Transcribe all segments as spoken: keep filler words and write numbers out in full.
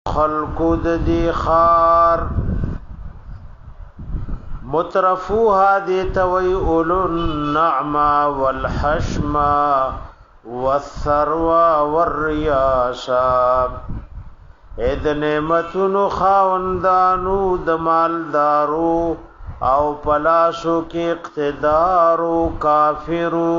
خلقو د دی خار مترفوها دیتا وی اولو النعما والحشما والثروا والریاسا اید نعمتونو خاوندانو دمالدارو او پلاسو کی اقتدارو کافرو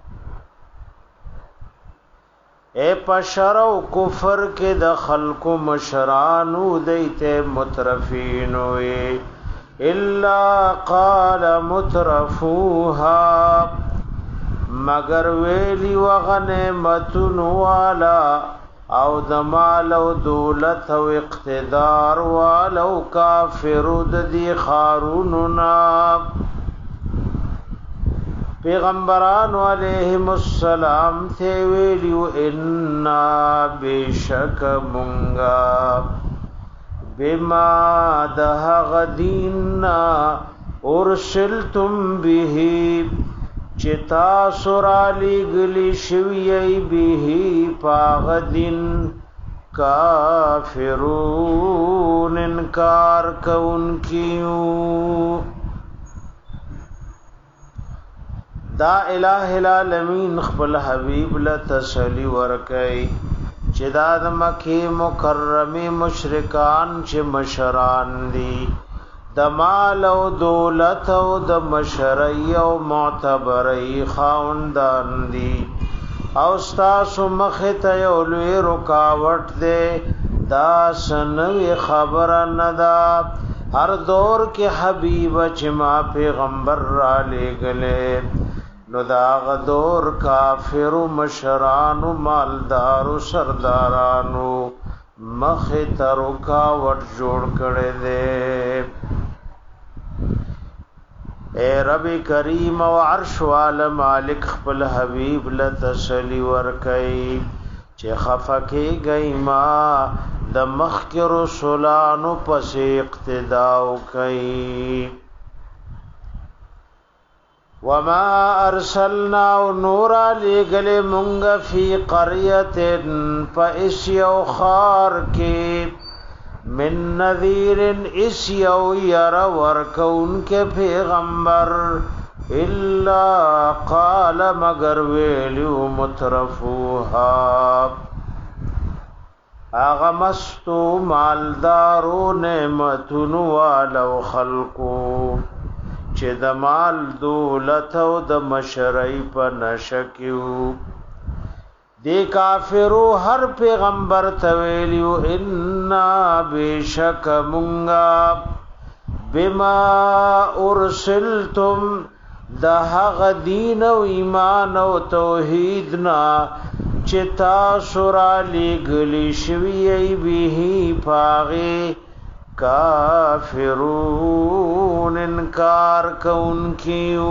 اے پشرو کفر کے د خلق مشرانو دیتے مترفینوئے الا قال مترفوها مگر ویلی وغنیمتن والا او دمال او دولت او اقتدار والو کافرو دی خاروننا پیغمبران علیہم السلام تے ویلیو انا بیشک منگا بما دہغ دیننا ارسلتم بیہی چتا سرالی گلی شویئی بیہی پاغ دین کافرون انکار کون کیوں دا الہ العالمین خپل حبیب لتسلی ورکی چې دا د مکی مکرمی مشرکان چې مشران دی د مال او دولت او د مشرعی او معتبرئی خاوندان دی او ستاسو مخه ته یو لوی رکاوټ دی دا سنوی خبر ندا هر دور کې حبیب چې ما پیغمبر را لګلې نو دا غدور کافر مشرانو مالدارو سردارانو مخه ترکا وټ جوړ کړي دي اے رب کریم او عرش وال مالک خپل حبیب لتسلی ور کوي چې خفقه گئی ما د مخک رسولانو پس اقتدا کوي وما ارسلنا نور لگل منگ فی قریت فاسیو خار کے من نذیر اسیو یر ورکون کے پیغمبر الا قال مگر ویلیو مترفوها اغمستو مالدارو نعمتنو والو خلقو چې د مال دولت او د مشرعی په نشکیو دی کافرو هر پیغمبر تویلیو انا بیشک منگا بما ارسلتم د هغه دین او ایمان او توحیدنا چې تاسو را لګلی شوی به پاغه کافرون انکار کون کیو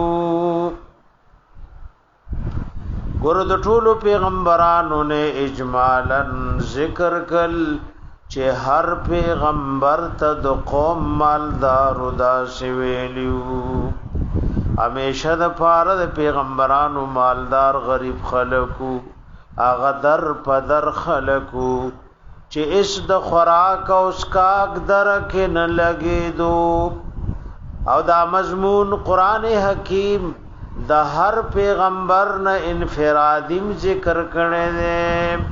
ګور د ټولو پیغمبرانو نه اجمالا ذکر کل چې هر پیغمبر ته د قوم مالدار داسې ویلیو همیشه د پاره د پیغمبرانو مالدار غریب خلکو هغه در پدر خلکو چې اس د خوراک او اسکاک درکه نه لګي دو او دا مضمون قران حکیم د هر پیغمبر نه انفرادیم ذکر کړي دي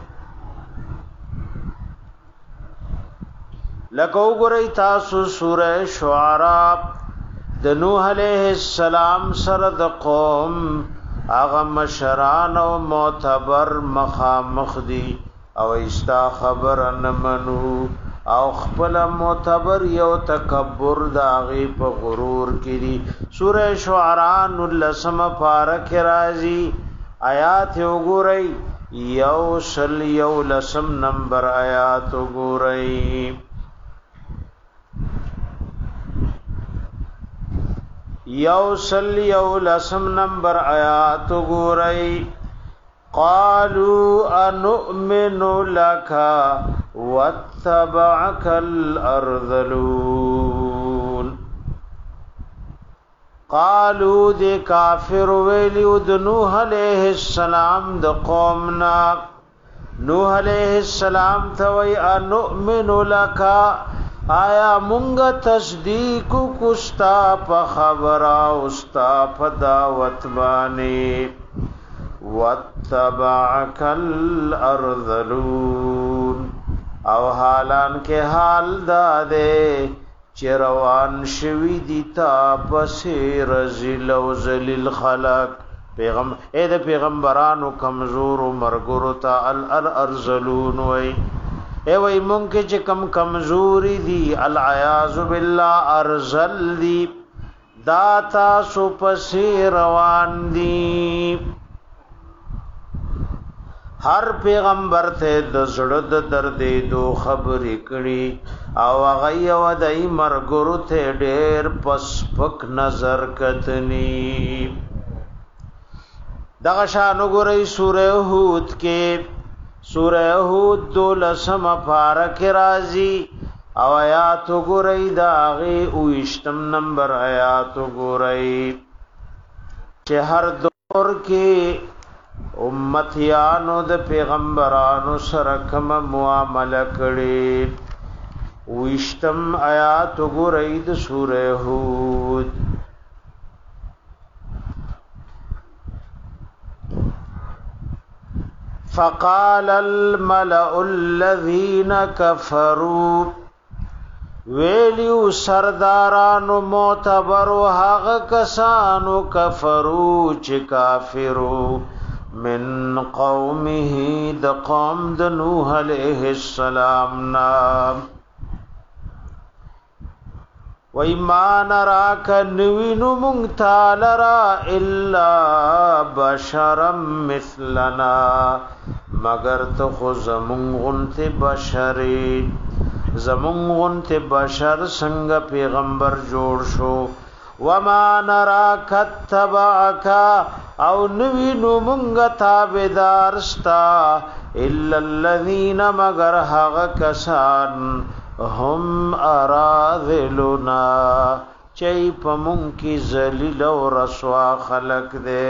لکه وګورئ تاسو سوره شعراء د نوح علیہ السلام سره د قوم هغه مشران او معتبر مخامخ دي او استا خبر ان منو او خپل معتبر یو تکبر داغي په غرور کړي سوره شعراء نلسم پارک رازی آیات وګورئ یو سل یو لسم نمبر آیات وګورئ یو سل یو لسم نمبر آیات وګورئ قالوا انؤمن لك واتبعك الارذلون قالوا دي کافر ویلیو د نوح علیہ السلام د قومنا نوح علیہ السلام توي انؤمن لك آیا مونږ تصدیق کوستا په خبره اوستا په دعوت باندې واتبعك الارذلون او حالان کې حال داده چروان شوی دی تا پسې رزل او ذلیل خلق پیغام اے د پیغمبرانو کمزور او مرګورو تا الارذلون وای اے وای مونږ چې کم کمزوري دي العیاذ بالله ارذل دي دا تاسو پسې روان دي هر پیغمبر ته د زړه د دردې دو خبرې کړي او هغه یو دای مرګورو ته ډېر پسپک نظر کتنی دغه شان وګورئ سوره هود کې سوره هود دولسم پارک راځي او آیات وګورئ دا غي اوشتم نمبر آیات وګورئ چې هر دور کې امتیانو د پیغمبرانو سره کوم معامله کړي وشتم آیات وګورئ د سوره هود فقال الملأ الذين كفروا ویلیو سردارانو معتبر هغه کسانو کفرو چې کافرو من قومه د قوم د نوح علیہ السلام نام وَإِمَّا نَرَاكَ نُوِنُ مُنْتَالَرَا إِلَّا بَشَرًا مِثْلَنَا مگر تو زمون غنت بشری زمون غنت بشر څنګه پیغمبر جوړ شو وَمَا نَرَاكَ اتَّبَعَكَ او نوینو مونږ تابعدارستا إِلَّا الَّذِينَ مگر هغه کسان هم اراذلنا چای پمون کی ذلیل او رسوا خلق دے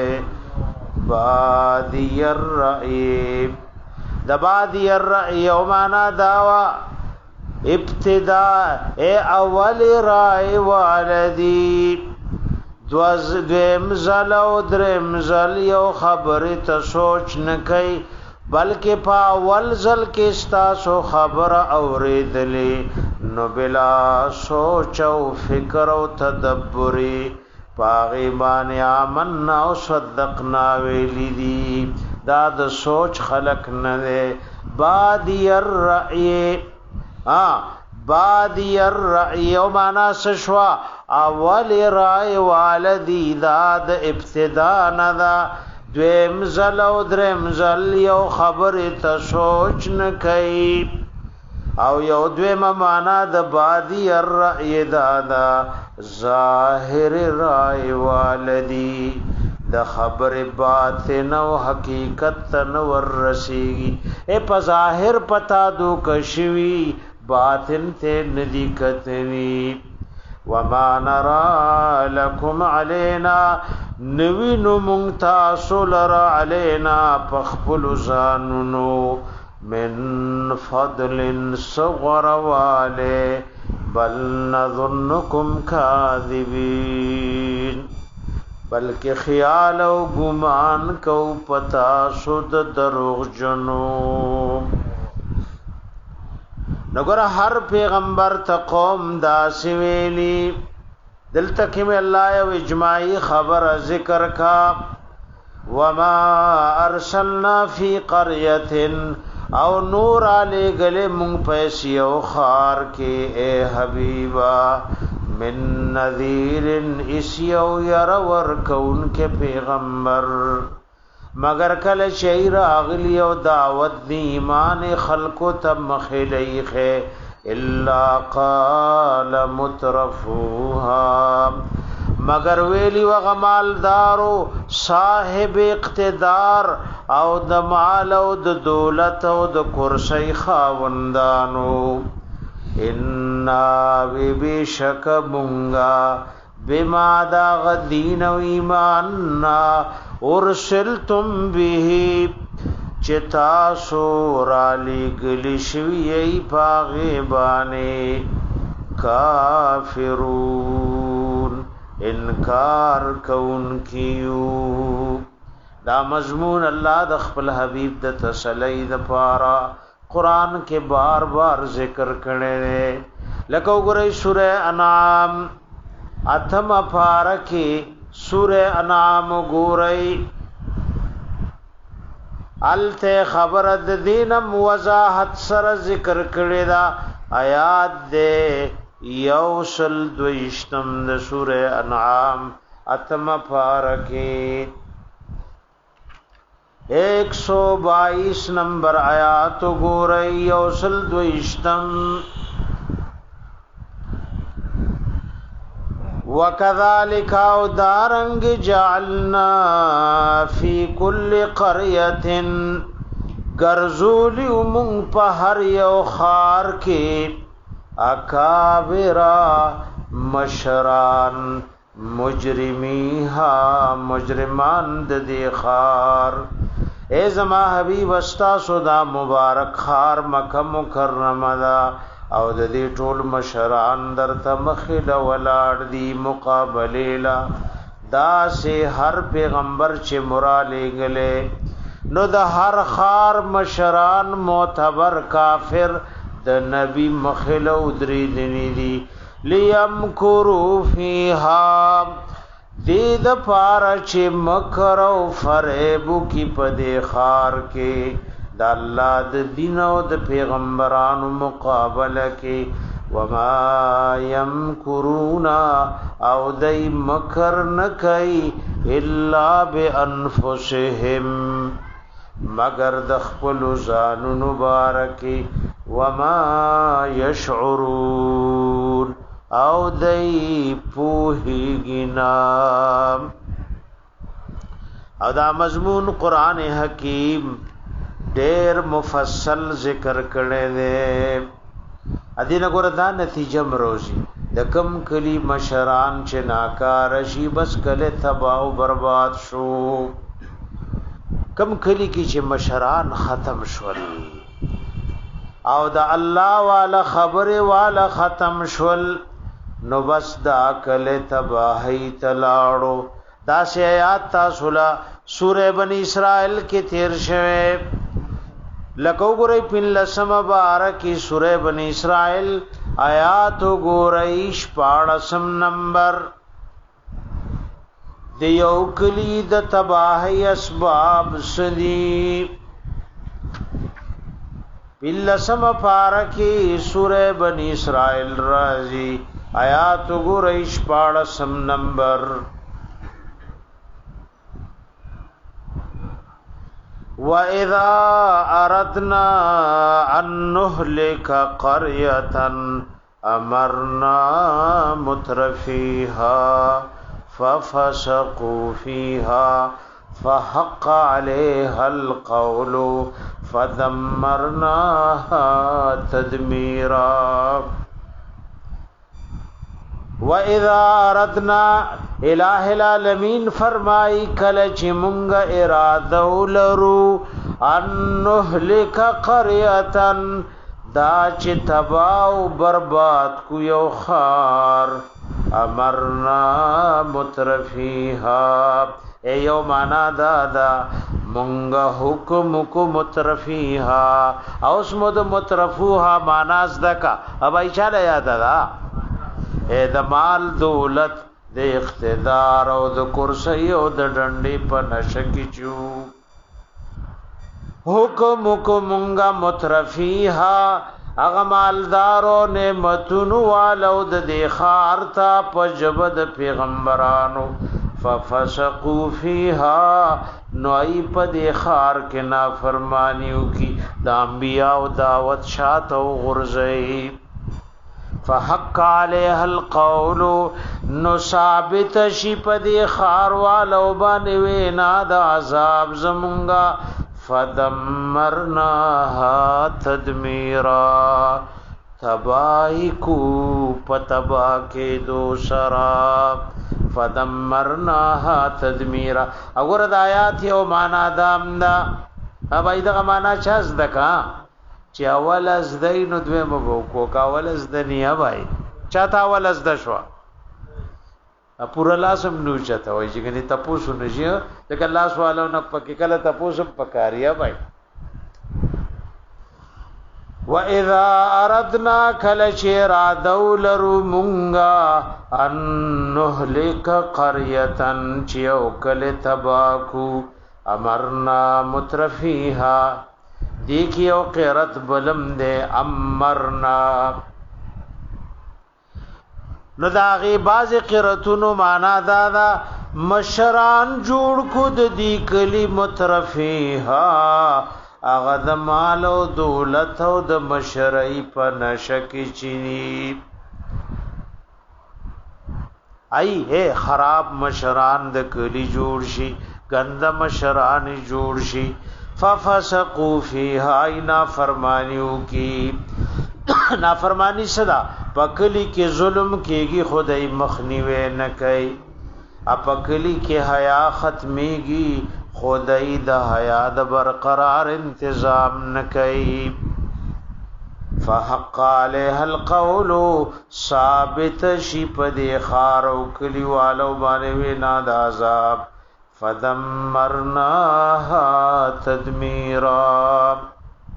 بادی الرعی د بادی الرعی او معنا داوا ابتداء اے اول رای والدی دوز دیم زل او درم زل یو خبری ته سوچ نکئی بلکہ پا اول زل کے استاسو خبر اوریدلی نو بلا سوچ او فکر او تدبری پاغیبان آمنا او صدقنا ویلی دی دا د سوچ خلق نده بادی الرعی آه بادی الرعی او مانا سشوا اول رای والدی دا د ابتدا ندا دویم زل او درم زل یو خبر ته سوچ نکئی او یو دویم معنا د بادی الرأی دادا ظاهر رای والدی د خبر باطن او حقیقت نور رسیږي اے په ظاهر پتا دو کشوی باطن ته ندی کتنی وما نرى لكم علينا نوینو مونتا سولر علینا پخپل زانونو من فضل صغر والے بل نظنکم کاذبین بلکہ خیال و گمان کو پتا سود دروغ جنو نگر ہر پیغمبر تا قوم دا سویلی دلتکی میں اللہ یو اجماعی خبر ذکر کا وما ارسلنا فی قریت او نور علی گلے منگ پیسی او خار کے اے حبیبا من نذیر اسی او یرور کون کے پیغمبر مگر کل شعر اغلی او دعوت دی ایمان خلقو تب مخلیخ ہے الا قال مترفوها مگر ویلی و غمالدارو صاحب اقتدار او د مال او د دولت او د کرسی خاوندانو انا بی بی شک مونگا بما دا غدین و ایماننا ارسلتم به چتا سورا لګلی شوی پاغه باندې کافرون انکار کون کیو. دا مضمون الله د خپل حبیب د تسلی د پارا قران کې بار بار ذکر کړي. لکه وګورئ سوره انعام اتم پارا کې سوره انعام وګورئ الته خبر د دینم وضاحت سره ذکر کړي دا آیات دې یوصل دویشتم د سوره انعام اتم پارا کې ایک سو بائیس نمبر آیات گورئی یوصل دوشتم. وَكَذَلِكَ اَوْدَارَنْگِ جَعَلْنَا فِي كُلِّ قَرْيَةٍ گرزولی امونگ پا ہر یو خار کے اکابرا مشران مجرمیها مجرمان د دی خار. اے زما حبیب استاسو دا مبارک خار مکه مکرمه دا او د دې ټول مشران درته مخله ولاړ دی مقابله لا دا سه هر پیغمبر چې مراله غله نو د هر خار مشران معتبر کافر د نبی مخله ودری دنی دی لیمکرو فیها دید پارا چه مکر و فریبو کی پدی خار کے دا اللہ دا دین و دا پیغمبران مقابلہ کے وما یمکرونا او دی مکر نکی الا بی انفسهم مگر دخپل زانو نبارکی وما یشعرون او دی پوہی گنا. او دا مضمون قرآن حکیم دیر مفصل ذکر کرنے دے. ادین گورا دا نتیجہ مروزی دا کم کلی مشران چه ناکار شی بس کلی تباہ و برباد شو. کم کلی کی چه مشران ختم شول او دا اللہ والا خبر والا ختم شول نو بس دا کل تباہی تلاړو. دا سی آیات تاسو لا سورہ بنی اسرائیل کې تیر شوه. لکو ګورئ پن لسم بارکی سورہ بنی اسرائیل آیات ګورئ شپاړسم نمبر دیو کلی د تباہی اسباب سدی. پن لسم بارکی سورہ بنی اسرائیل رازی آیات گورئی شپاړسم نمبر. وَإِذَا أَرَدْنَا أَن نُهْلِكَ قَرْيَةً أَمَرْنَا مُتْرَفِيهَا فَفَسَقُوا فِيهَا فَحَقَّ عَلَيْهَا الْقَوْلُ فَدَمَّرْنَاهَا تَدْمِيرًا. وَإِذَا أَرَدْنَا الہ العالمین فرمائی کل چی منگا ارادو لرو ان نهلک قریتن دا چی تباو برباد کو یو خار امرنا مترفیها اے یو مانا دادا منگا حکم کو مترفیها اوسمو دا مترفوها ماناز دکا اب ایچالا یادا دا اے دا مال دولت د اقتدار او د کرسی او د ډنډې په نشه کې چو حکم کومنګا مترفیها اغه مالدارو نعمتونو والو د دې خار تا په جبد پیغمبرانو ففسقوا فیها نوئی په دې خار کې نافرمانیو کی د انبیاء او دعوت شاته غرزئی فحق علیها القول نو ثابت شي پدی خار والو باندې وینا د عذاب زمونگا فدمرناها تدمیرا تباہی کو پتبا کے دو سرا فدمرناها تدمیرا. اگر د آیات یو معنا دام دا ابا ایدغه معنا چا زدکا چې اول از دینو دوی مبو کو کا اول از دنیا وای چاته اول از د شو ا پورا لاسم نو چاته وای چې کني تاسو نشي لکه الله سوالو نه پکې کله تاسو پکاریا وای وَإِذَا أَرَدْنَا كَلَشِرَا دَوْلَرُ مُنْغَا أَن نُهْلِكَ قَرْيَةً چِيَوْ كَلِ تَبَاكُ أَمَرْنَا مُتْرَفِيهَا دیکھیو قیرت بلم دے امرنا نو داغی باز قیرتونو مانا دادا مشران جوړ کو د دی کلی مترفیها اغه د مال او دولت او د مشرعي په نشکی چینی ای ہے خراب مشران د کلی جوړ شي گند مشران جوړ شي ففسقوا فيها اینا فرمانیو کی نافرمانی صدا پکلی کې ظلم کېږي خدای مخنیوي نه کوي اپکلی کې حیا ختميږي خدای د حیا د برقرار انتظام نه کوي فحق عليها القول ثابت شي په دې خار او کلی والو باندې وینا د عذاب فدمرناها تدمیرا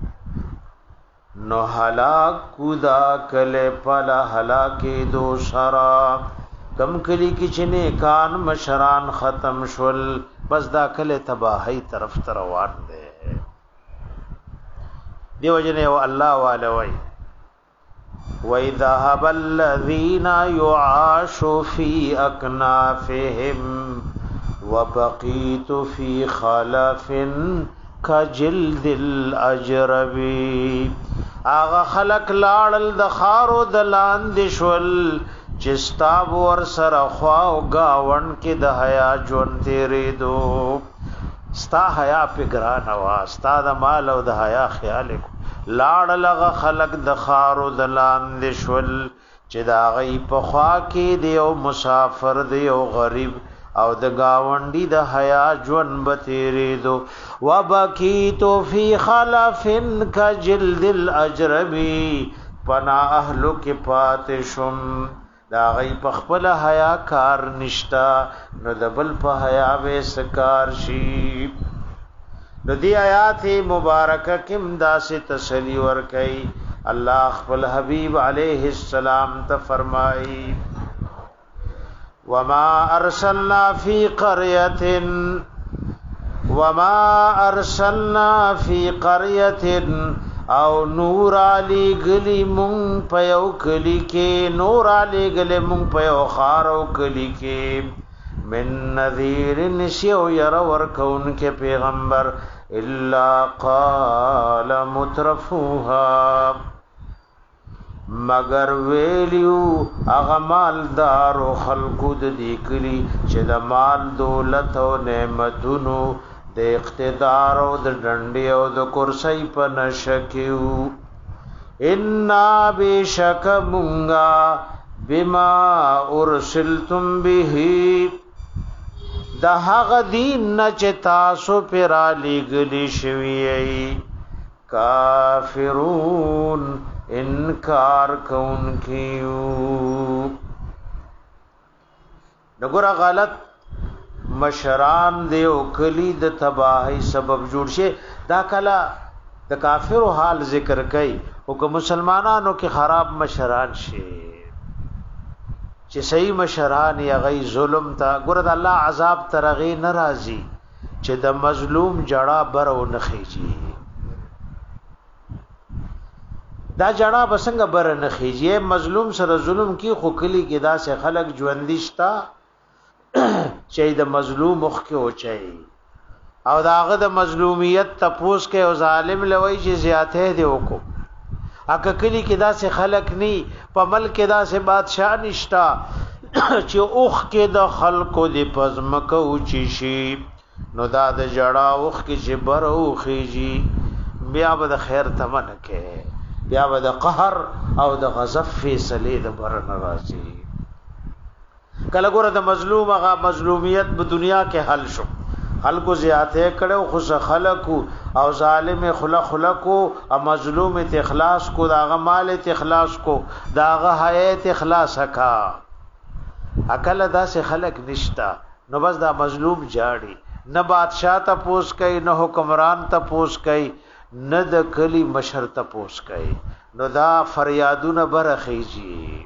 نو هلاک کودا کله پلا هلاکی دو سرا کم کلی کی چنے کان مشران ختم شول بس دا کله تباہی طرف روان دے دیو جنے او اللہ والوی وَإِذَهَبَ الَّذِينَ يُعَاشُ فِي أَكْنَافِهِمْ وبقيت في خلف كجلد الاجربي اغه خلق لاړل د خارو د لاندې شول چستاب ور سره خوا او گاون کې د حیا جون تیرې دو ستا حیا په ګران وا ستا د مال او د حیا خیال کو لاړل غ خلق د خارو د لاندې شول چې دا غي په خوا کې دی او مسافر دی او غریب او د گاونډي د حیا جون بتیری دو وبکیتو فی خلف کجلد الاجربی پنا اهلو کې پاتشم دا غي پخپل حیا کار نشتا نو دبل په حیا به سکار شي نو دی آیات مبارکه کم داسې تسلی ور کوي الله خپل حبیب علیه السلام ته فرمایي وما ارسلنا في قريه وما ارسلنا في قريه او نور علی گلی مون پیو کلی کې نور علی گلی مون پیو خارو کلی کې من نذیر نشیو ير ور کون کې پیغمبر الا قال مترفوها مگر ویلیو اغه مالدار او خلقو د دیکلی چې د مال دولت او نعمتونو د اقتدار او د ډنډي او د کرسۍ په نشکیو ان بشک مونگا بما ارسلتم به د هغه دین نه چې تاسو پر علی گلی شوی کافرون انکار کون کیو نګورا غلط مشران دیو کلی د تباہی سبب جوړ شي دا کلا د کافرو حال ذکر کئ او که مسلمانانو کې خراب مشران شي چې صحیح مشران یا غي ظلم تا ګور د الله عذاب ترغي ناراضي چې د مظلوم جړه بر او نخيږي دا جړه بسنګ بر نخيږي مظلوم سره ظلم کی خو کلی کې دا سه خلق ژوندښتا چې د مظلوم مخ کې اوچي او داغه د مظلومیت تپوس کې او ظالم لوي چې زیاته دی وکړو اګه کلی کې دا سه خلق ني په ملک کې دا سه بادشاہ نشتا چې اوخ کې د خلقو د پزمکه اوچي شي نو دا د جړه اوخ کې چې بر اوخيږي بیا به د خیر تمنه کې بیا به د قهر او د غضب فیصله د بر ناراضي کله ګوره د مظلوم هغه مظلومیت په دنیا کې حل شو خلکو زیاته کړو خو خلکو او ظالم خلق خلقو او مظلوم ته اخلاص کو داغه مال ته اخلاص کو داغه حیات اخلاص کا عقل دا سے خلق نشتا نو بس دا مظلوم جاړي نه بادشاہ ته پوس کوي نه حکمران ته پوس کوي نه د کلی مشر ته پوس کوي نو دا فریادونه برخیږي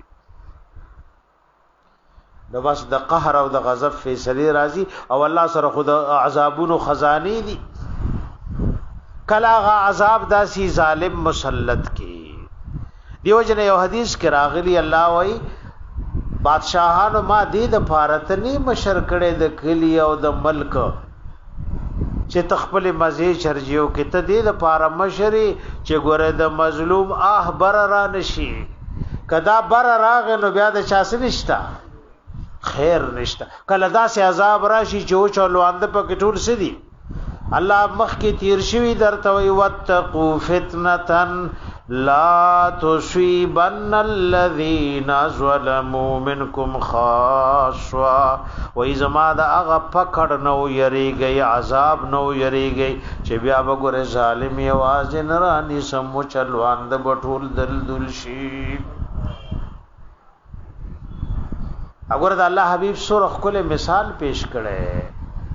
نو بس د قهر او د غضب فیصله راځي او الله سره خود عذابونو خزانی دي کلا غ عذاب داسي ظالم مسلط کی دیو جن یو حدیث کې راغلی الله وای بادشاہانو ما دې د فارتنی مشر کړي د کلی او د ملک چې تخپل مزه چرجیو کې ته دې د پاره مشري چې ګوره د مظلوم آه بر را نشي کدا بر راغ نو بیا د چاس نشتا خیر نشتا کله دا سي عذاب راشي چې چلو اند په ټول سدي الله مخ کې تیر شوی درته وي وتقو فتنتن لا تصيبن الذين ظلموا منكم خاصوا و اذا ما دا هغه پکړ نو یریږي عذاب نو یریږي چې بیا وګوره ظالم یواز نه رانی سمو چلوان د بټول دل دل شي وګوره د الله حبيب سور خپل مثال پیش کړي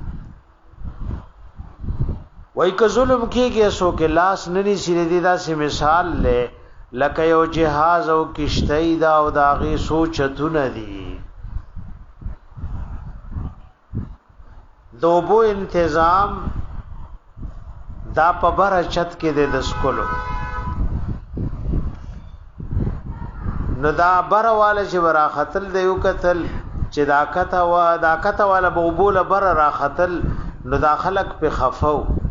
وای که ظلم کیږي سو کې لاس نني سری دي دا سي مثال لې لکه یو جهاز او کشتۍ دا او داغي سوچتونه دي دوبو انتظام دا په بر چت کې د دسکلو نو دا برواله چې ورا خطل دی یو قتل چې دا کته وا دا کته والا بوبول بر را خطل نو دا خلق په خفو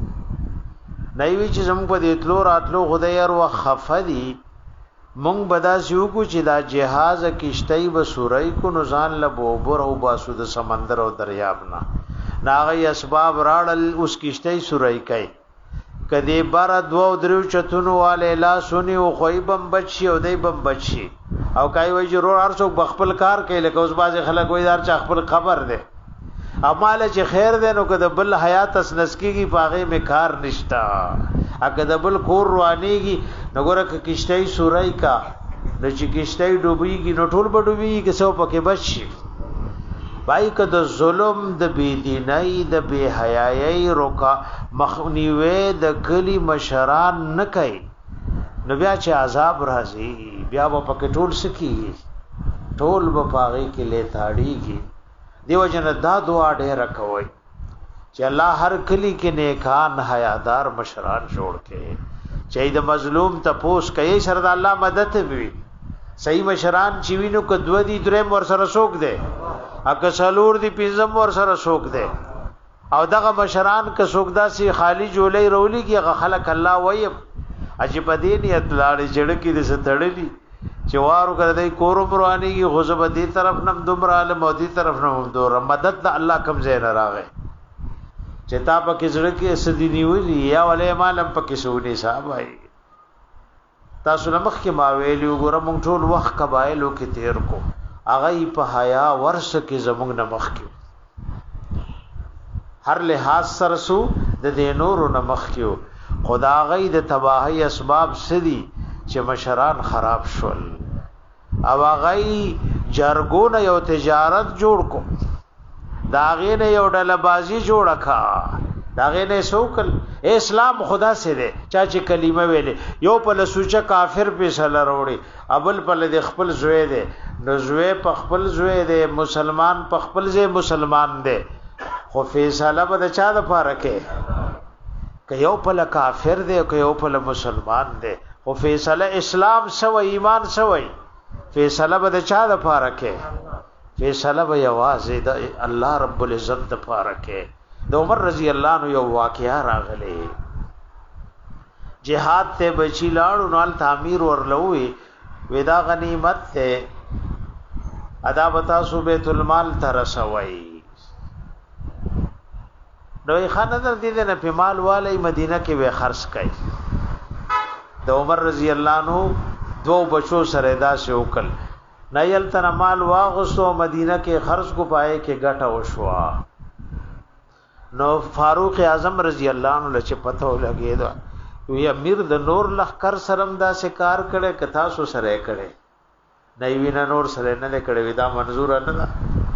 نایوي چې زموږ په دې تلو راتلو خدای ور خفدي مونږ بدا شو کو چې دا جهاز کشتۍ و سورای کو نزان له بوبر او باسو د سمندر او دریاب نه ناغي اسباب راړل اوس کشتۍ سورای کوي کدی بار دو درو چتونو والے لا سونی او خویبم بچي او دی بم بچي او کای وای ضرور ارڅو بخپل کار کوي لکه اوس باز خلک وای دار چا خپل خبر ده اعمال چې خیر ده نو کده بل حیات اس نسکیږي پاغه می کار نشتا اګه د بل کور روانيږي نګوره کشتۍ سورای کا د چې کشتۍ ډوبېږي نو ټول بډوبېږي که څو پکې بچي بای کده ظلم د بيدینای د بے حیايي روکا مخنیوي د کلی مشران نه کوي نو بیا چې عذاب راځي بیا په پکې ټول سکی ټول په پاغي کې لیتاړيږي دیو جن دا دعا ډېر کوي چې الله هر کلی کې نیکان حیادار مشران جوړ کړي چې د مظلوم تپوس کوي سره د الله مدد وي صحیح مشران چې وینو کدو دي درې ور سره شوک دي اګه سالور دي پنځم ور سره شوک دي او دغه مشران که سوګدا سي خالی جولې رولي کې خلک الله وایي عجیب دین اطلاع جړ کې د ستړلی چوارو کړه کورو پروانی کی غصب دی طرف نم دمر عالم او دی طرف نم دور مدد د الله کم زین راغې چتا پکې زړه کې سدي نیولې یا ولې مالم پکې سونی صاحب آئی تاسو نمخ کې ما ویلو ګور مونږ ټول وخت قبایلو کې تیر کو اغه په حیا ورس کې زمونږ نمخ کې هر لحاظ سرسو د دینورو نمخ کې خدا غي د تباہی اسباب سدي چې مشران خراب شول او غي جرګون یو تجارت جوړ کو داغه نه یو ډله بازی جوړه کا داغه نه سوکل اسلام خدا سے دے چا چې کلمه ویلې یو په لسوچه کافر په سره وروړي ابل په د خپل زوی دے نو زوی په خپل زوی دے مسلمان په خپل زوی مسلمان دے خو فیصله به چا د پاره کې که یو په کافر دے که یو په مسلمان دے او فیصله اسلام سو ایمان سوئی فیصله به چا د پاره کې فیصله به یوازې د الله رب العزت د پاره کې د عمر رضی الله عنه یو واقعا راغلی جهاد ته بچی لاړو نال تعمیر ورلوي ودا غنیمت ته ادا بتا سو بیت المال ترسوي نوې خانه در دې نه په مال والي مدینه کې وې خرڅ کړي د عمر رضی الله عنه دو بچو سره دا شوکل نایل تن مال واغسو مدینه کې خرڅ کو پائے کې ګټه وشوا نو فاروق اعظم رضی الله عنه چې پته ولګی دا وی امیر د نور لخر سرم دا سکار کړي کتا سو سره کړي نه وینا نور سره نه کړي دا منظور نه دا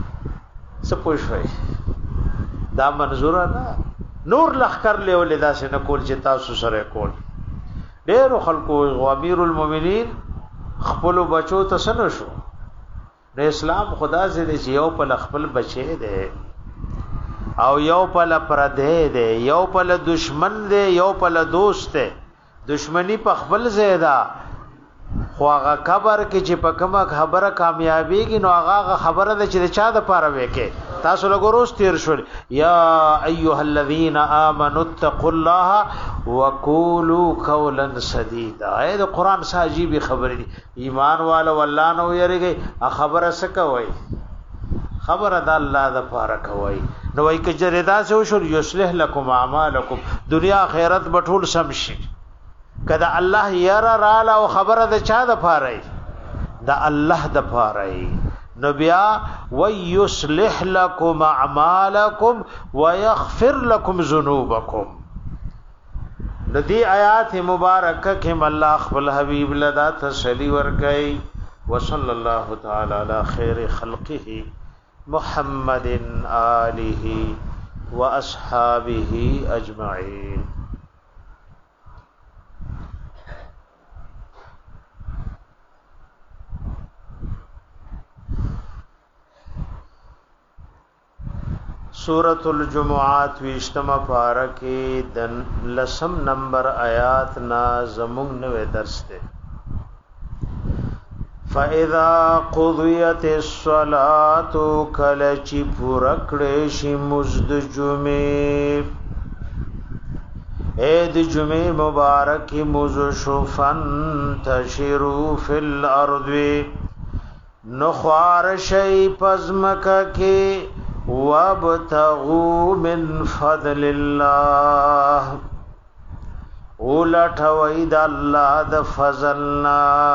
سپوږی دا منظور نه نور لخر له ولدا سره کول چې تاسو سره کول ډېر خلکو امیر المؤمنین خپل بچو ته سن شو د اسلام خدا دې یو په خپل بچي دی او یو پل پرده ده یو پل دشمن ده یو پل دوست ده دشمنی په خپل زیاده خو هغه خبر کې چې په کومه خبره کامیابیږي نو هغه خبره ده چې چا د پاره وکي تاسو لګوروس تیر شول یا ایها الذین آمنوا اتقوا الله وقولوا قولا سدیدا اې د قران ساجيبي خبرې دي ایمان والو والله نو یریږي خبره سکوي خبر ادا الله د پاره کوي نو وای کجردا سے وشل یصلح لكم اعمالکم دنیا خیرت بټول سمشي کدا الله یرا را او خبر د چا د پاره د الله د پاره نو بیا ويصلح لكم اعمالکم ويغفر لكم ذنوبکم ندی آیات مبارکه کې الله خپل حبیب لدا تسلی ورکړي وصلی الله تعالی علی خیر خلقه محمد آله واصحابه اجمعین سورۃ الجمعات ویشتم پارکه دن لسم نمبر آیات نا زمون نوے درس تے فَإِذَا قُضِيَتِ الصَّلَاةُ كَلَچِ پُرکڑش مزد جمعه اید جمعه مبارک مزشو فانتشروا فی الارض نخوار شی پزمکا کی وابتغوا من فضل اللہ اولٹوید اللہ د فضلنا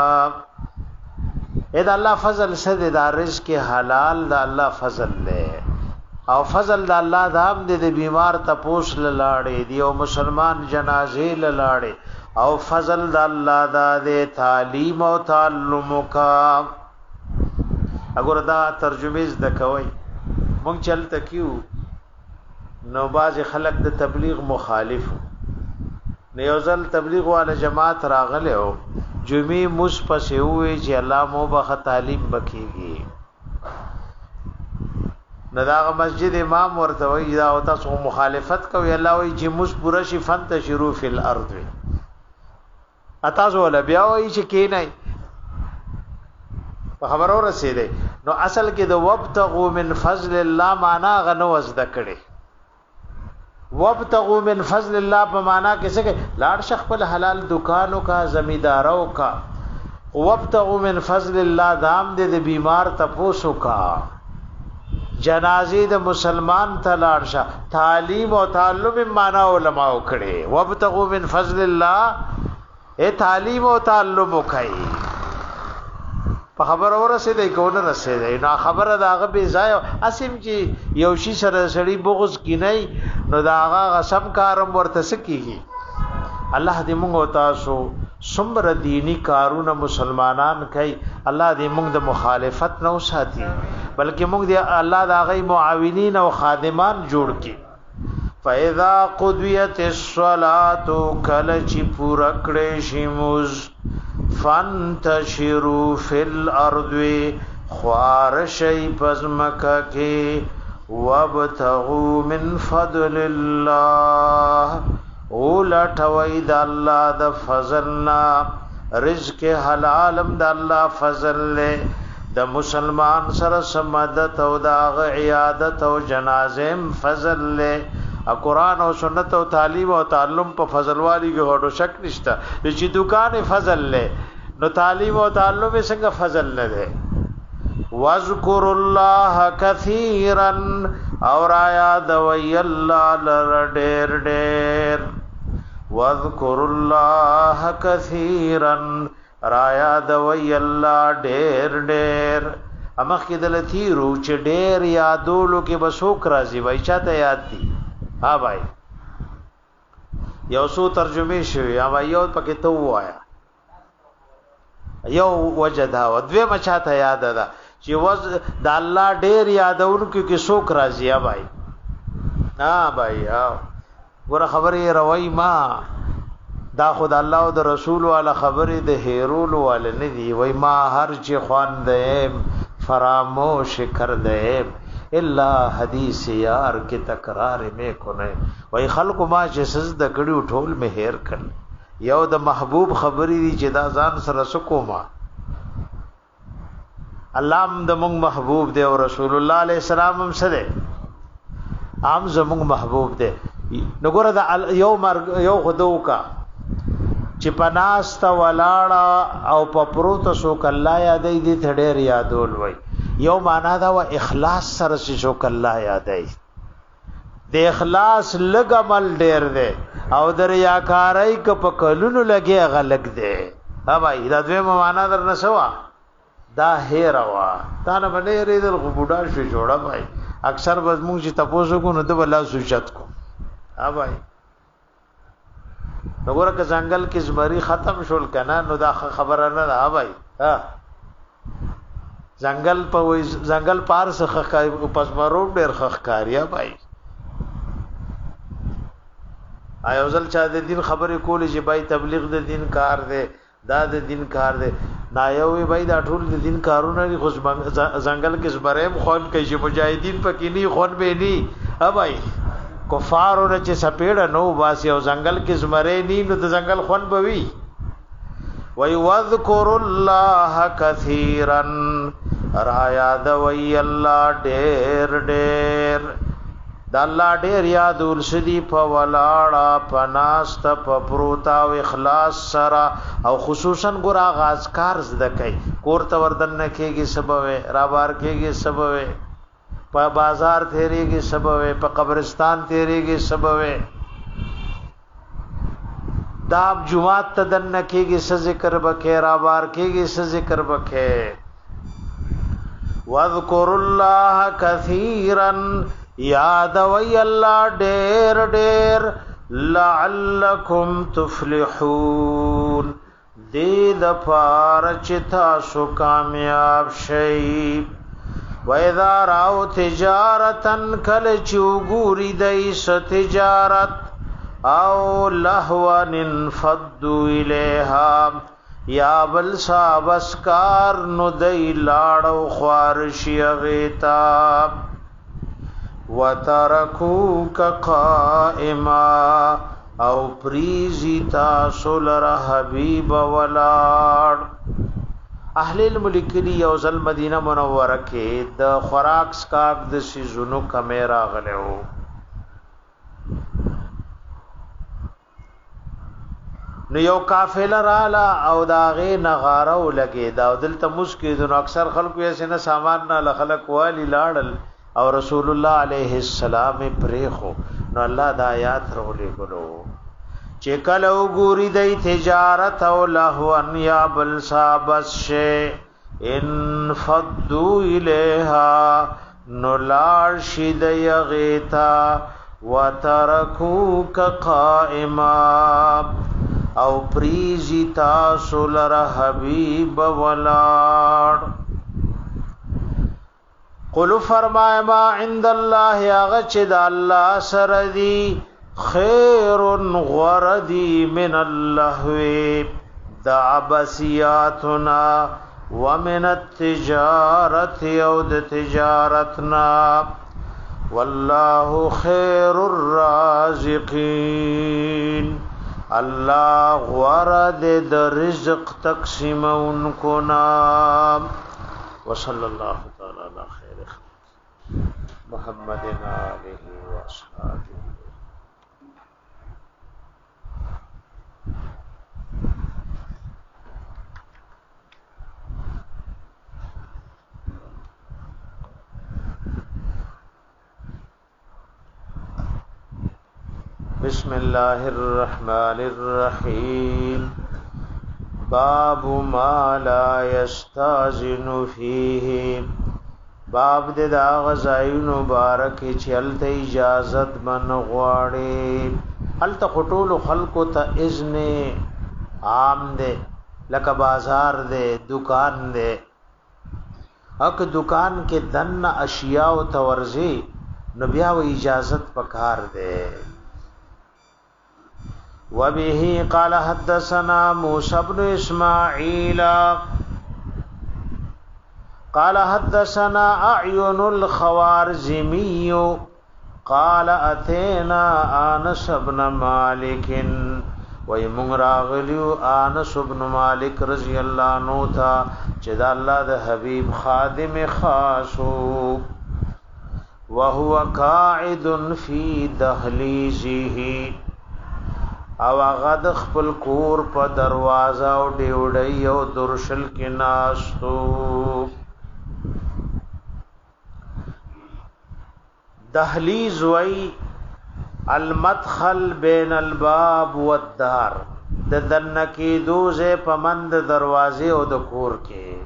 اے دا الله فضل سد دا رزق حلال دا الله فضل لے او فضل دا الله دا هم دے بیمار تپوس لاړې دی او مسلمان جنازې لاړې او فضل دا الله دا دے تعلیم او تعلم کا اگر دا ترجمه ز دکوي مونږ چلته کیو نو باز خلق د تبلیغ مخالف نیوزل تبلیغ والا جماعت راغله او جمعی مس پسې وې چې الله مو به تعلیم بکېږي نداغه مسجد امام ورته وی دا او تاسو مخالفت کوي الله وی چې مس پورا شي فنت شروع فی الارض اتاسو ولا بیا وی چې کې نه په خبرو رسیدې نو اصل کې د وابتغوا من فضل الله معنا غنو وزد کړي وابتغوا من فضل الله په معنا کې څه کې لاړ شخ په حلال دکانو کا زمیدارو کا وابتغوا من فضل الله دام دې بیمار تپوسو کا جنازې د مسلمان ته لاړ شه تعلیم او تعلم معنا علماء کړي وابتغوا من فضل الله اے تعلیم او تعلم کوي په خبر اورسه کو نه رسېږي نو خبره داغه به ځای اسیم چې یو شي سره سړی بغض کینای نو داغه غصب کارم ورته سکیږي الله دې موږ تاسو څومره دینی کارونه مسلمانان کوي الله دې موږ د مخالفت نه وساتي بلکې موږ دې الله داغه معاونین او خادمان جوړ کړي فاذا قضیت الصلاه کلچ پورکړې شیموز فانتشروا فی الارض خوار شی پزمکا کی وابتغوا من فضل الله اولټوید الله د فضلنا رزق حلالم د الله فضل له د مسلمان سره سمادت او د عیادت او جنازم فضل له قرآن او سنت او تعلیم او تعلم په فضل والی کې هډو شک نشته چې دکان فضل له نو تعلیم او تعلم څنګه فضل نه ده واذکر الله کثیرا اور یاد وی الله لر ډېر ډېر واذکر الله کثیرا را یاد وی الله ډېر ډېر امخ کې دلتی رو چې ډېر یادولو کې بسوک راځي وای چاته یاد دي ها بھائی یو سو ترجمه شوی یا یو پکې ته وایا یو وجدا او دوی مچاته یاد ده چې وز د الله ډیر یادونکو کې څوک راځي ها بھائی ها بھائی ها ګوره خبرې روي ما دا خود الله او د رسول والا خبرې د هیرول والا نه دی وای ما هر چې خوان دیم فراموش کر دیم الا حدیث یار کی تکرار میں کونے وای خلق ما چې سز د کړي ټول می هیر کړ یو د محبوب خبرې دی چې دا ځان سره سکو ما الله د مونږ محبوب دی او رسول الله علیه السلام هم سره عام زمونږ محبوب دی نګوره د یو مرګ یو خدو کا چې پناستا ولاړه او په پروت سو کله یادې دي ډېر یادول وای یو معنا دا و اخلاص سره سو کله یادې د اخلاص لګ عمل ډېر دی او در یاکارای ک په کلونو لګي غلق دی ها بھائی دا دوی معنا در نسوا دا هیروا تا نه باندې ریدل غبوډا شو جوړه بھائی اکثر وزمو چې تاسو کو نو د بلا سوچت کو ها بھائی نګوره که ځنګل کې زمری ختم شول کنه نو دا خبره نه ده بھائی ها ځنګل په وای ځنګل پار څخه پس مرو ډیر خخکاریا بھائی آیا ځل چا د دین خبرې کولې چې بھائی تبلیغ د دین کار دی دا د دین کار دی نایوي بھائی دا ټول د دین کارونه نه خو ځنګل کې زمریم خون کوي چې مجاهدین پکې نه خون به نه ها بھائی کفارونه چې سپېړه نو باسي او ځنګل کې زمره ني نو د ځنګل خون بوي وي وذكر الله كثيرا را یاد وي الله ډېر ډېر د الله ډېر یاد ورسدي په ولاړه پناست په پروتا او اخلاص سره او خصوصا ګور آغاز کار زده کوي کورته وردن کېږي سبب را بار کېږي سبب په بازار تیریږي سبب په قبرستان تیریږي سبب دا جمعات تدن کېږي س ذکر بکې را بار کېږي س ذکر بکې واذکر الله کثیرا یاد وی الله ډېر ډېر لعلکم تفلحون دې د پار چې تاسو کامیاب شئ وَإِذَا رَأَوْا تِجَارَةً كَلَّ چوغوري دایس تجارت او لهوا انفضوا إِلَيْهَا یا بل سابسکار نو دی لاړو خوارشی غیتا وَتَرَكُوكَ قَائِمًا او پریزی تاسو لره حبیب ولاړ اهل الملکلی یو ځل مدینه منوره کې د خوراک سکاک د سيزونو کمیرا غلو نو یو قافله رااله او داغه نغاره ولګي دا دلته مسکې نو اکثر خلکو یې سینه سامان نه خلک والی لاړل او رسول الله علیه السلام پرېخو نو الله د آیات رولې ګلو چې کله وګوري د تجارت او لهوان یا بل صابس شي ان فضوا الیها نلار شید یغیتا وترکوک قائما او پریزی تاسو لره حبیب ولاړ قلو فرمائے ما عند اللہ اغچ دا اللہ سردی خیر غردی من اللہوی دا عبسیاتنا ومن التجارت او دا تجارتنا واللہ خیر الرازقین اللہ غرد دا رزق تقسیم انکو نام وصلی اللہ تعالی علی خیر محمد آلہ واصحابہ بسم اللہ الرحمن الرحیم باب ما لا يستاذن فيه باب د دا غزاین مبارک چلته اجازت من غواړي هلته خټول خلکو ته اذن عام ده لکه بازار ده دکان ده اک دکان کې دن اشیاء او تورزی نو بیا و اجازت پکار ده وبه قال حدثنا موسى بن اسماعيل قال حدثنا اعين الخوارزمي قال اتينا انس بن مالك ويمغراغلو انس بن مالك رضي الله عنه تھا چې دا الله د حبيب خادم خاصو وهو قاعد في دهليزه او هغه د خپل کور په دروازه او ډیوډۍ او درشل کې ناستو دهلیز وی المدخل بین الباب والدار د دنکی دوزه پمند دروازه او د کور کې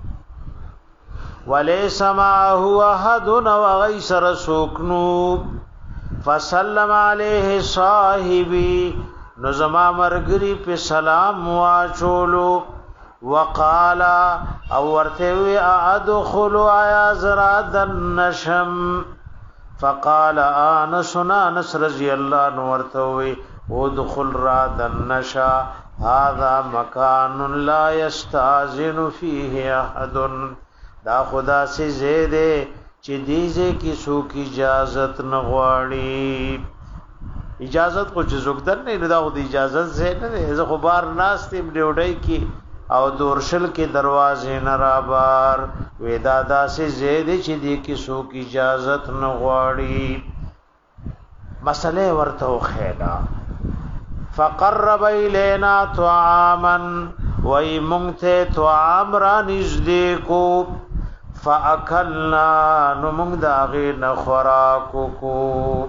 وليس معه احد وغير سوكنو فسلم عليه صاحبي نظما مرګري په سلام واچولو وقال او ورته ادخل يا زراد النشم فقال انس انس رضي الله عنه ورته ادخل راد النشا هذا مكان لا يستاذن فيه احد دا خدا سے زیده چې دیزه کی سو کی اجازت نغواړي اجازت کو چې زګدن نه دا خو د اجازت زه نه زه خو بار ناس تیم ډیوډای کی او دورشل کې دروازې نه را بار ودا دا سے زیده چې دی کی سو کی اجازت نغواړي مسئله ورته خیلا فقرب الینا طعاما وای مونږ طعام را نږدې کو فاکلنا نمونږ داغه نخوراکو کو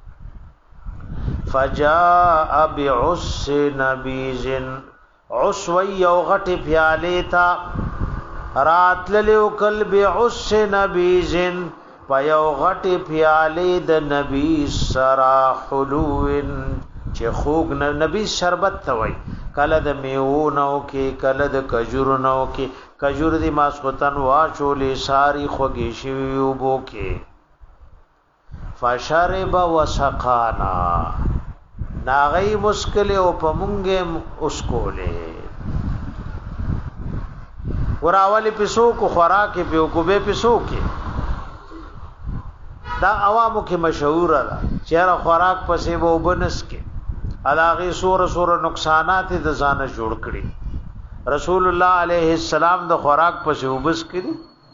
فجاء بعص نبیز عصوی یو غټ پیاله تا رات للیو کل بعص نبیز په یو غټ پیاله د نبی سرا حلوین چې خوګ نبی شربت توي کله د میوونو کې کله د کجورونو کې کجور دی ماسختن واچولې ساری خوږی شوی وبو کې فشرب وسقانا ناغی مسکل او پمونګه اسکولې وراولی پسو کو خوراکه په کوبه پسو کې دا عوامو کې مشهور ده چیرې خوراک پسې وو بنس کې علاغه سور سور نقصانات د ځانه جوړ کړي رسول الله علیه السلام د خوراک پسې وبس کړي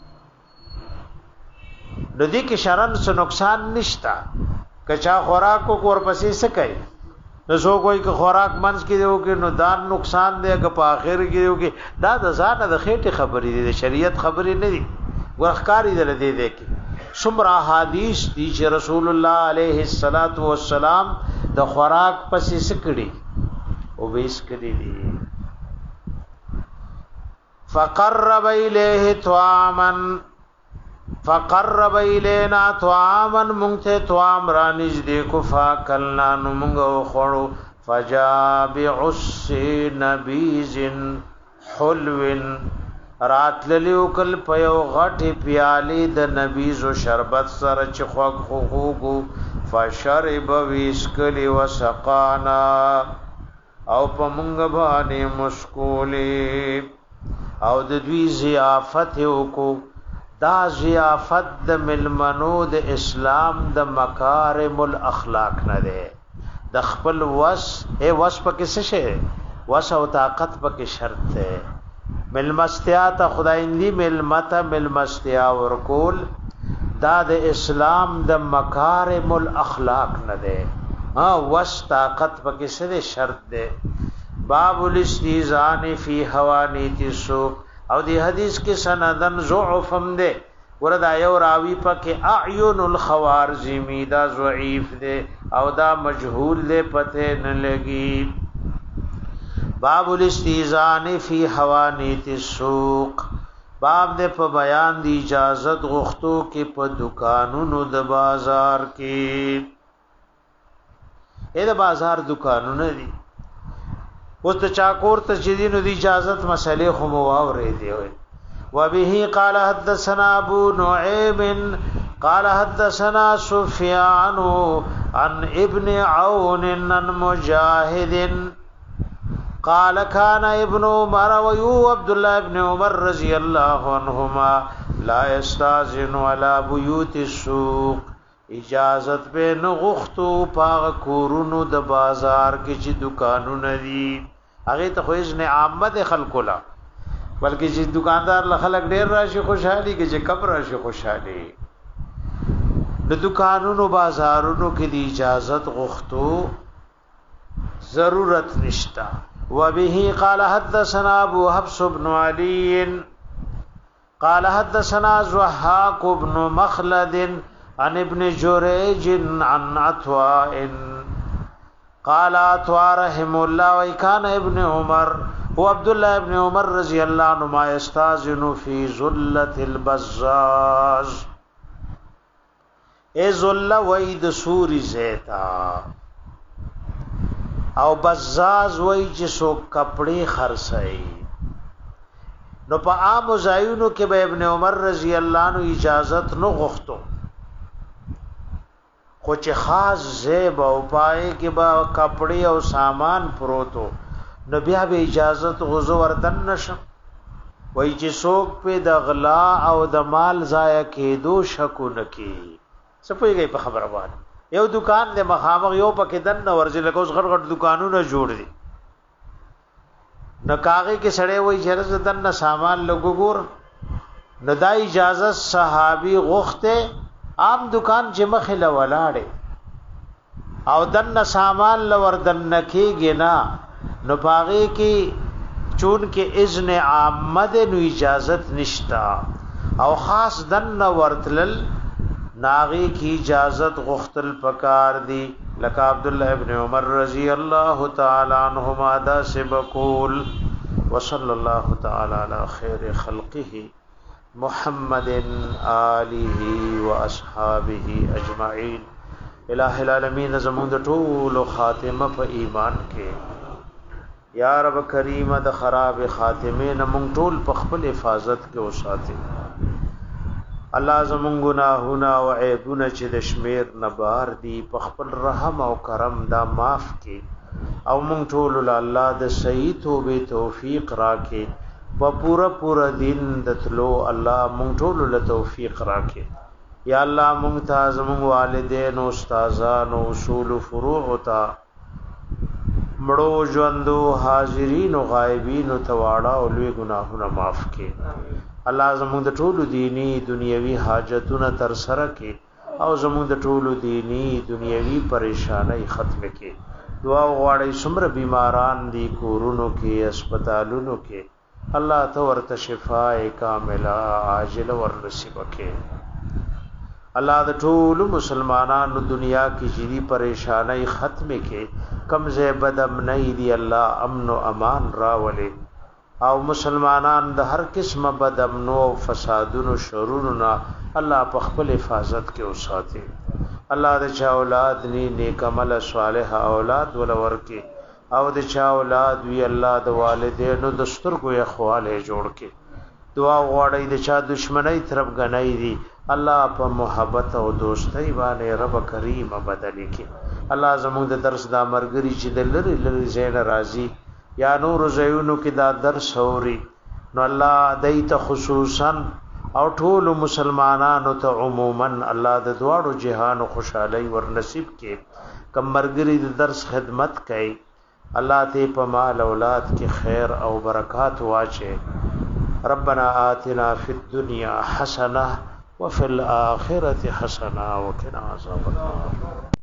د دې کې شرن څه نقصان نشتا کچا خوراک کو ور پسې سکای نو سو کوئی که خوراک منځ کې دیو کې نو دان نقصان دی که په اخر کې دیو کې دا د ځانه د خېټه خبرې دي د شریعت خبرې نه دي ورخکاری دل دې دې کې څومره حدیث دي چې رسول الله علیه الصلاۃ والسلام د خوراک پسې سکړي او ویس کړي دي فقرب الیه طعاما فقرب الینا طعاما مونته طعام را نږدې کو فاکلنا نو مونږ خوړو فجاء بعص نبیز حلو رات للیو کل پیو غټي پیالي د نبیز او شربت سره چې خوګ خوګو فشرب ویسکلی وسقانا او په مونږ باندې مشکولې او د دوی ضیافت وکړو دا ضیافت د ملمنو د اسلام د مکارم الاخلاق نه ده د خپل وس اے وس پکې څه شي وس او طاقت پکې شرط ده ملمستیا ته خدای اندی ملمتا ملمستیا ورکول دا د اسلام د مکارم الاخلاق نه ده ها وس طاقت پکې څه شرط ده باب الاستیزان فی حوانیت السوق او دی حدیث کې سندن ضعفم ده وردا یو راوی پکې اعین الخوارزمی دا ضعیف ده او دا مجهول ده پته نه لګي باب الاستیزان فی حوانیت السوق باب دې په بیان دی اجازت غختو کې په دکانونو د بازار کې اې د بازار دکانونه دي اوس ته چاکور ته چې دینو دی اجازت مسئله خو مو واورې دی وي وبه قال حدثنا ابو نعيم قال حدثنا سفيان عن ابن عون عن مجاهد قال كان ابن عمر ويو عبد الله ابن عمر رضي الله عنهما لا يستاذن على بيوت السوق اجازت به نغختو پاغ کورونو د بازار کې چې دکانونه دي هغه ته خو اذن عامه د خلکو لا بلکې چې دکاندار له خلک ډیر راشي خوشحالي کې چې کم راشي خوشحالي د دکانونو بازارونو کې د اجازت غختو ضرورت نشتا وبه قال حدثنا ابو حفص بن علي قال حدثنا زهاق بن مخلد عن ابن جريج عن عطاء قال عطاء رحم الله وكان ابن عمر هو عبد الله ابن عمر رضي الله عنهما يستاذن في ذلة البزاز اے ذلة وید سوری زیتا او بزاز وای چې سو کپڑے خرڅای نو په عام زایونو کې به ابن عمر رضی الله عنه اجازت نو غوښتو خو چې خاص زیب او پای کې به کپڑے او سامان پروتو نو بیا به اجازت غوځو وردن نشم وای چې څوک په د غلا او د مال ضایع کېدو شکو نکي سپوږی په خبره باندې یو دکان د مخامخ یو پکې دن ورځي لکه اوس غټ غټ دکانونه جوړ دي نو کاغه کې سړې وای چې دن سامان لګور نو دا اجازه صحابي غوخته عام دکان چې مخه لولاړې او دن سامان لور دن کېږي نه نو پاغه کې چون کې اذن عامه نو اجازت نشتا او خاص دن ورتلل ناغي کی اجازت غختل پکار دی لک عبد الله ابن عمر رضی الله تعالی عنهما دا سبقول وصلی الله تعالی علی خیر خلقه محمد آله واصحابه اجمعین الہ العالمین زمون ټول خاتمه په ایمان کې یا رب کریم د خراب خاتمه نمون ټول په خپل حفاظت کې اوساته الله زمون گناهونه او عیبونه چې د شمیر نبار دی په خپل رحم او کرم دا معاف کړي او مونږ ټول له الله د صحیح توبه توفیق راکړي په پورا پورا دین د تلو الله مونږ ټول له توفیق راکړي یا الله مونږ ته زمون والدین او استادانو اصول فروع ہوتا مړو ژوندو حاضرین او غایبین او تواړه او لوی گناهونه معاف کړي الله زموږ د ټولو دینی دنیوي حاجتونه تر سره کړي او زموږ د ټولو دینی دنیوي پریشانای ختم کړي دعا غواړي څومره بیماران دي کورونو کې هسپتالونو کې الله ته ورته شفای کامله عاجله ورنصیب کړي الله د ټولو مسلمانانو دنیا کې جدي پریشانای ختم کړي کمزه بدم نه دی الله امن او امان راولي او مسلمانان د هر قسمه بد امنو او فسادونو شرورنا الله په خپل حفاظت کې اوساتي الله د چا اولاد ني نیک عمل صالح اولاد ولور کې او د چا اولاد وی الله د والدینو د سترګو اخواله جوړ کې دعا غواړي د چا دشمنی طرف غنۍ دي الله په محبت او دوستۍ باندې رب کریم بدل کې الله زموږ د درس دا مرګري چې د لری لری زین راضي یا نور زیونو کې دا درس اوري نو الله دایته خصوصا او ټول مسلمانانو ته عموما الله د دواړو جهان خوشحالي ور نصیب کې کم مرګري د درس خدمت کوي الله ته په مال اولاد کې خیر او برکات واچي ربنا آتنا فی الدنيا حسنه وفي الاخره حسنه وقنا عذاب النار